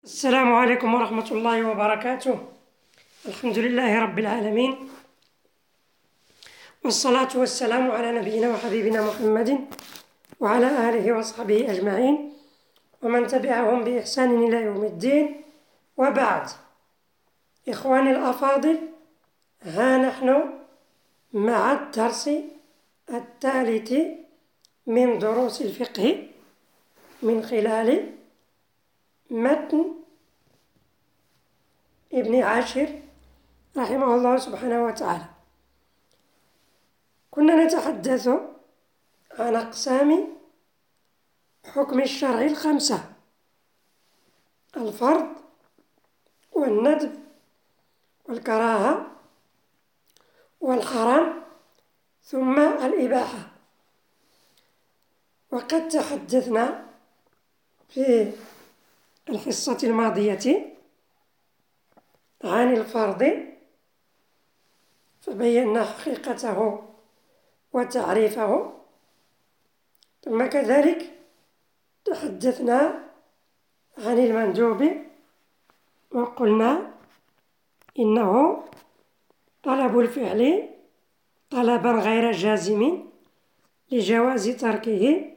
السلام عليكم ورحمة الله وبركاته. الحمد لله رب العالمين، والصلاة والسلام على نبينا وحبيبنا محمد وعلى آله وصحبه أجمعين ومن تبعهم بإحسان إلى يوم الدين، وبعد. إخواني الأفاضل، ها نحن مع الدرس الثالث من دروس الفقه من خلال متن ابن عاشر رحمه الله سبحانه وتعالى. كنا نتحدث عن أقسام حكم الشرع الخمسة: الفرض والندب والكراهة والحرام ثم الإباحة. وقد تحدثنا في الحصة الماضية عن الفرض، فبينا حقيقته وتعريفه، ثم كذلك تحدثنا عن المندوب وقلنا إنه طلب الفعل طلبا غير جازم لجواز تركه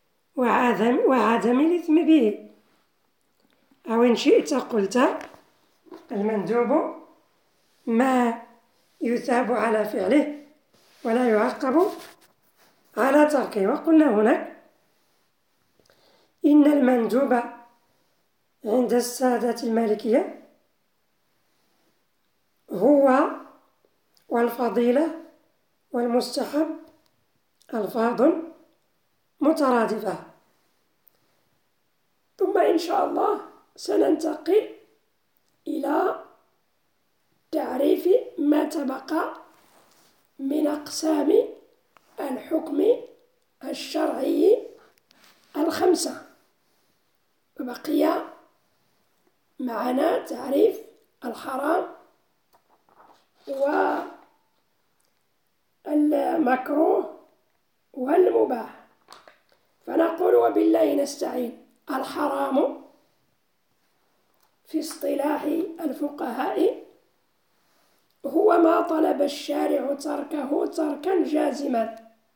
وعدم الإثم به، أو إن شئت قلت المندوب ما يثاب على فعله ولا يعاقب على تركه. وقلنا هناك إن المندوب عند السادة المالكية هو والفضيلة والمستحب ألفاظ مترادفة. ثم إن شاء الله سننتقل إلى تعريف ما تبقى من أقسام الحكم الشرعي الخمسة، وبقي معنا تعريف الحرام والمكروه والمباح. فنقول وبالله نستعين: الحرام في اصطلاح الفقهاء هو ما طلب الشارع تركه تركا جازما.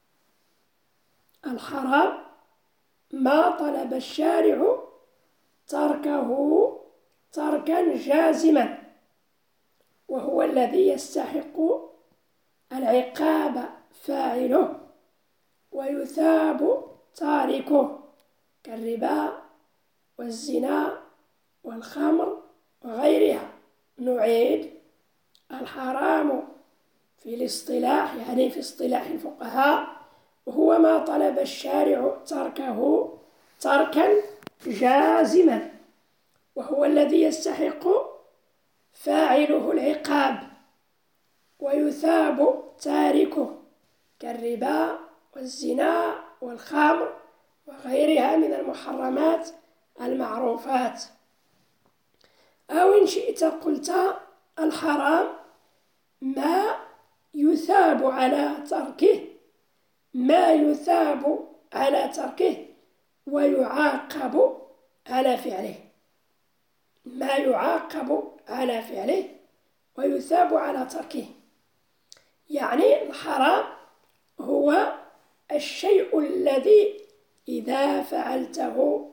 الحرام ما طلب الشارع تركه تركا جازما، وهو الذي يستحق العقاب فاعله ويثاب تاركه، كالربا والزنا والخمر وغيرها. نعيد: الحرام في الاصطلاح، يعني في اصطلاح الفقهاء، هو ما طلب الشارع تركه تركا جازما، وهو الذي يستحق فاعله العقاب ويثاب تاركه، كالربا والزنا والخمر وغيرها من المحرمات المعروفات. أو إن شئت قلت الحرام ما يثاب على تركه، ما يثاب على تركه ويعاقب على فعله، ما يعاقب على فعله ويثاب على تركه. يعني الحرام هو الشيء الذي إذا فعلته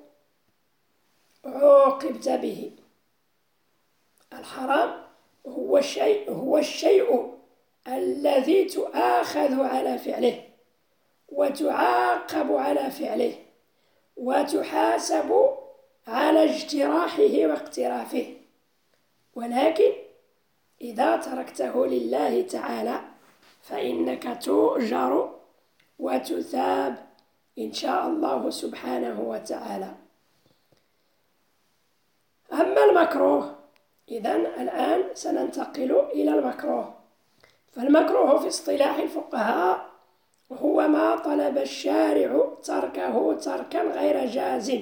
عوقبت به. الحرام هو الشيء الذي تؤاخذ على فعله وتعاقب على فعله وتحاسب على اجتراحه واقترافه. ولكن إذا تركته لله تعالى فإنك تؤجر وتثاب إن شاء الله سبحانه وتعالى. أما المكروه، إذن الآن سننتقل إلى المكروه. فالمكروه في اصطلاح الفقهاء هو ما طلب الشارع تركه تركا غير جازم،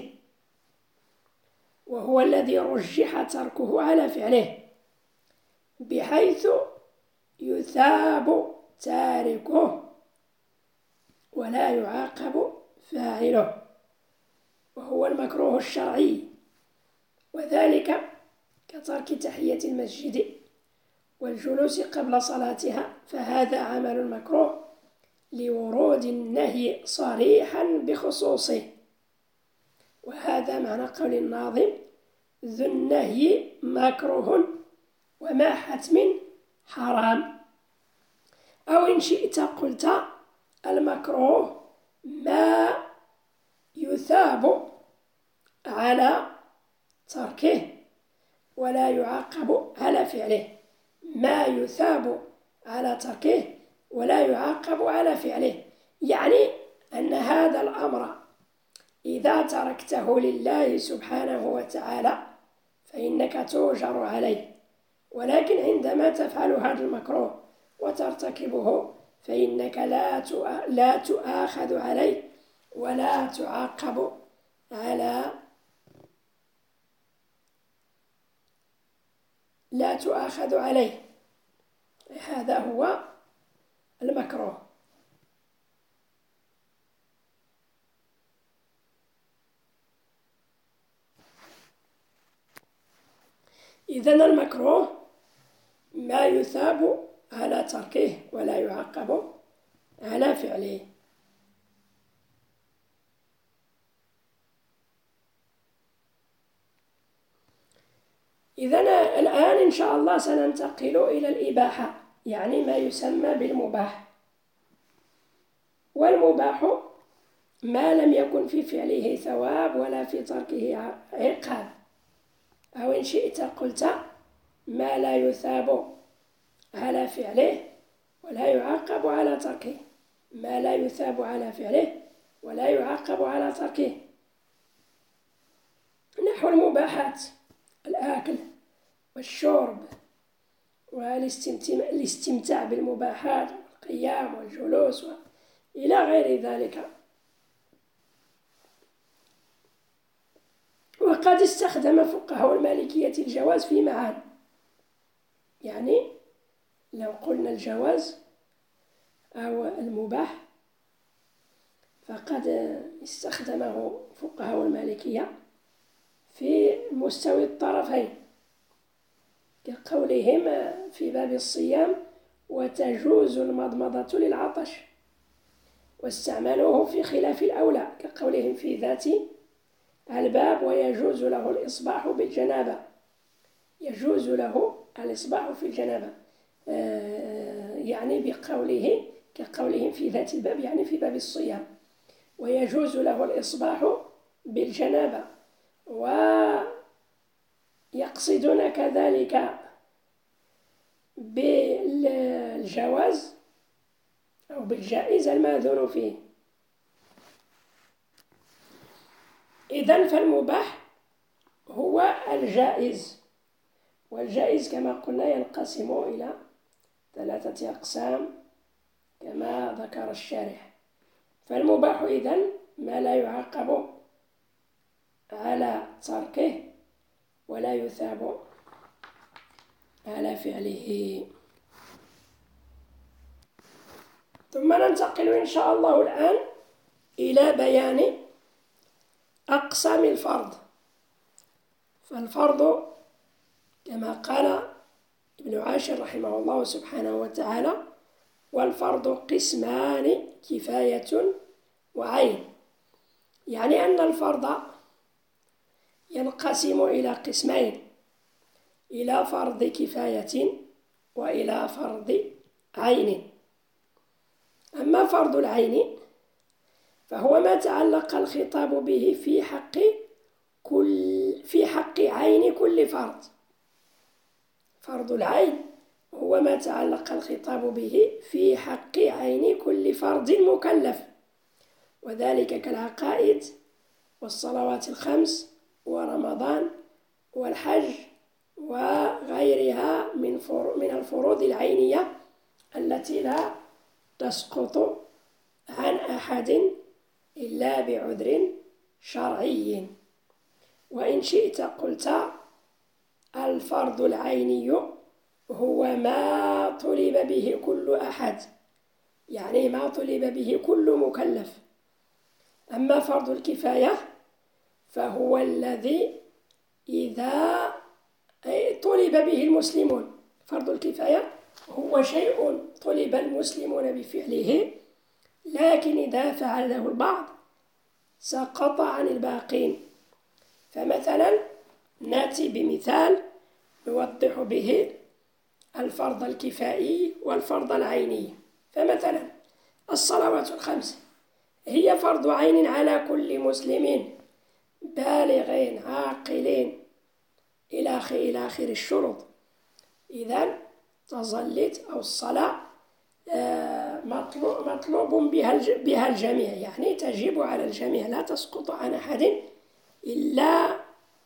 وهو الذي رجح تركه على فعله بحيث يثاب تاركه ولا يعاقب فاعله، وهو المكروه الشرعي. وذلك كترك تحية المسجد والجلوس قبل صلاتها، فهذا عمل مكروه لورود النهي صريحا بخصوصه. وهذا معنى قول الناظم: ذو النهي مكروه وما حتم حرام. أو إن شئت قلت: المكروه ما يثاب على تركه ولا يعاقب على فعله. ما يثاب على تركه ولا يعاقب على فعله، يعني أن هذا الأمر إذا تركته لله سبحانه وتعالى فإنك تؤجر عليه، ولكن عندما تفعل هذا المكروه وترتكبه فإنك لا تؤاخذ عليه ولا تعاقب على عليه. هذا هو المكروه. إذن المكروه ما يثاب على تركه ولا يعاقب على فعله. إذن الآن إن شاء الله سننتقل إلى الإباحة، يعني ما يسمى بالمباح. والمباح ما لم يكن في فعله ثواب ولا في تركه عقاب. أو إن شئت قلت: ما لا يثاب على فعله ولا يعاقب على تركه. ما لا يثاب على فعله ولا يعاقب على تركه، نحو المباحات: الأكل والشرب والاستمتاع بالمباحات، القيام والجلوس إلى غير ذلك. وقد استخدم فقهاء المالكية الجواز في معان، يعني لو قلنا الجواز أو المباح فقد استخدمه فقهاء المالكية في مستوى الطرفين، كقولهم في باب الصيام: وتجوز المضمضة للعطش، واستعملوه في خلاف الأولى، كقولهم في ذات الباب: ويجوز له الإصباح بالجنابة. يجوز له الإصباح في الجنابة، يعني كقولهم في ذات الباب، يعني في باب الصيام: ويجوز له الإصباح بالجنابة. ويقصدون كذلك بالجواز أو بالجائز الماذون فيه. إذن فالمباح هو الجائز، والجائز كما قلنا ينقسم إلى 3 أقسام كما ذكر الشارح. فالمباح إذن ما لا يعاقب على تركه ولا يثاب على فعله. ثم ننتقل إن شاء الله الآن إلى بيان أقسام الفرض. فالفرض كما قال ابن عاشر رحمه الله سبحانه وتعالى: والفرض قسمان: كفاية وعين. يعني أن الفرض ينقسم إلى قسمين: إلى فرض كفاية وإلى فرض عين. أما فرض العين فهو ما تعلق الخطاب به في حق عين كل فرض. فرض العين هو ما تعلق الخطاب به في حق عين كل فرض مكلف، وذلك كالعقائد والصلوات الخمس ورمضان والحج وغيرها من الفروض العينية التي لا تسقط عن أحد إلا بعذر شرعي. وإن شئت قلت: الفرض العيني هو ما طلب به كل أحد، يعني ما طلب به كل مكلف. أما فرض الكفاية فهو الذي إذا طلب به المسلمون. فرض الكفاية هو شيء طلب المسلمون بفعله، لكن إذا فعله البعض سقط عن الباقين. فمثلا نأتي بمثال نوضح به الفرض الكفائي والفرض العيني. فمثلا الصلوات الخمس هي فرض عين على كل مسلم بالغين عاقلين إلى آخر الشروط. إذن تظلت أو الصلاة مطلوب بها الجميع، يعني تجب على الجميع، لا تسقط عن أحد إلا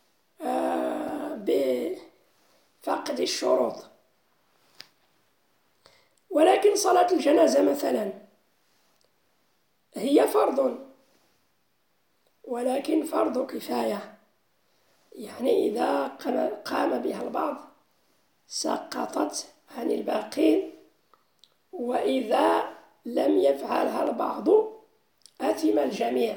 بفقد الشروط. ولكن صلاة الجنازة مثلا هي فرض، ولكن فرض كفاية، يعني إذا قام بها البعض سقطت عن الباقين، وإذا لم يفعلها البعض أثم الجميع.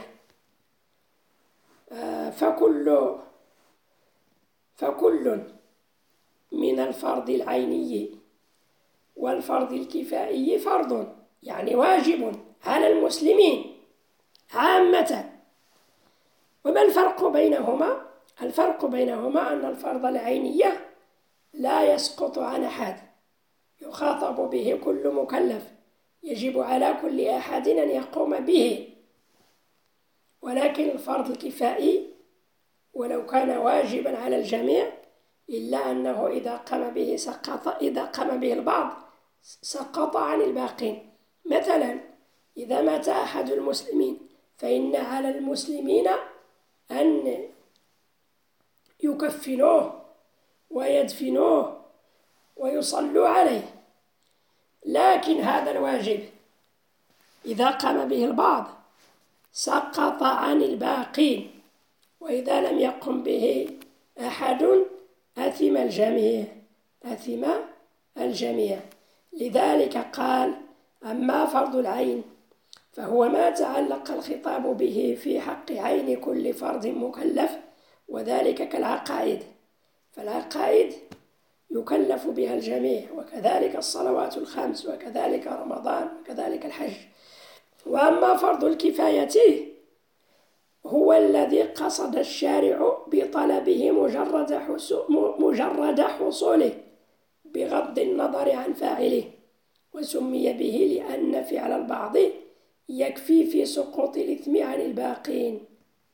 فكل من الفرض العيني والفرض الكفائي فرض، يعني واجب على المسلمين عامة. وما الفرق بينهما؟ الفرق بينهما أن الفرض العيني لا يسقط عن أحد، يخاطب به كل مكلف، يجب على كل أحد أن يقوم به. ولكن الفرض الكفائي ولو كان واجبا على الجميع إلا أنه إذا قام به البعض سقط عن الباقين. مثلا إذا مات أحد المسلمين فإن على المسلمين أن يكفنوه ويدفنوه ويصلوا عليه، لكن هذا الواجب إذا قام به البعض سقط عن الباقين، وإذا لم يقم به أحد أثم الجميع. لذلك قال: أما فرض العين فهو ما تعلق الخطاب به في حق عين كل فرد مكلف، وذلك كالعقائد، فالعقائد يكلف بها الجميع، وكذلك الصلوات الخمس، وكذلك رمضان، وكذلك الحج. وأما فرض الكفاية هو الذي قصد الشارع بطلبه مجرد حصوله بغض النظر عن فاعله، وسمي به لأن فعل البعض يكفي في سقوط الإثم عن الباقين.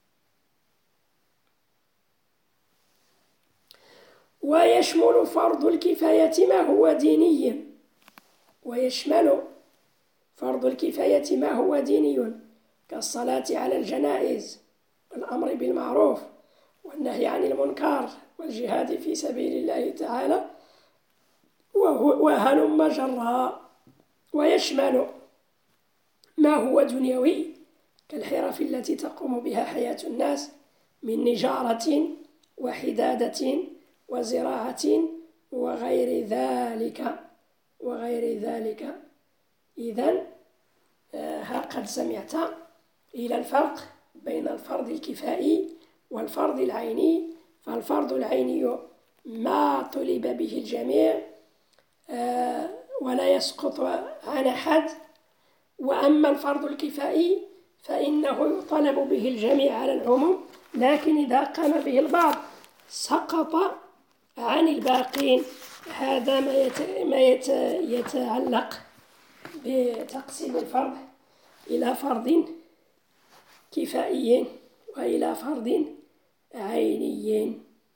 ويشمل فرض الكفاية ما هو ديني كالصلاة على الجنائز، والأمر بالمعروف والنهي عن المنكر، والجهاد في سبيل الله تعالى، وهلم جرا. ويشمل ما هو دنيوي كالحرف التي تقوم بها حياة الناس من نجارة وحدادة وزراعة وغير ذلك. إذن قد سمعت إلى الفرق بين الفرض الكفائي والفرض العيني. فالفرض العيني ما طلب به الجميع ولا يسقط عن أحد، وأما الفرض الكفائي فإنه يطالب به الجميع على العموم، لكن إذا قام به البعض سقط عن الباقين. هذا ما يتعلق بتقسيم الفرض إلى فرض كفائي وإلى فرض عيني.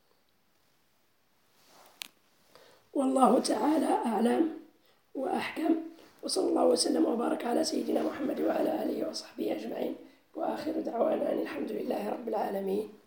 والله تعالى أعلم وأحكم، وصلى الله وسلم وبارك على سيدنا محمد وعلى آله وصحبه أجمعين، وآخر دعوانا أن الحمد لله رب العالمين.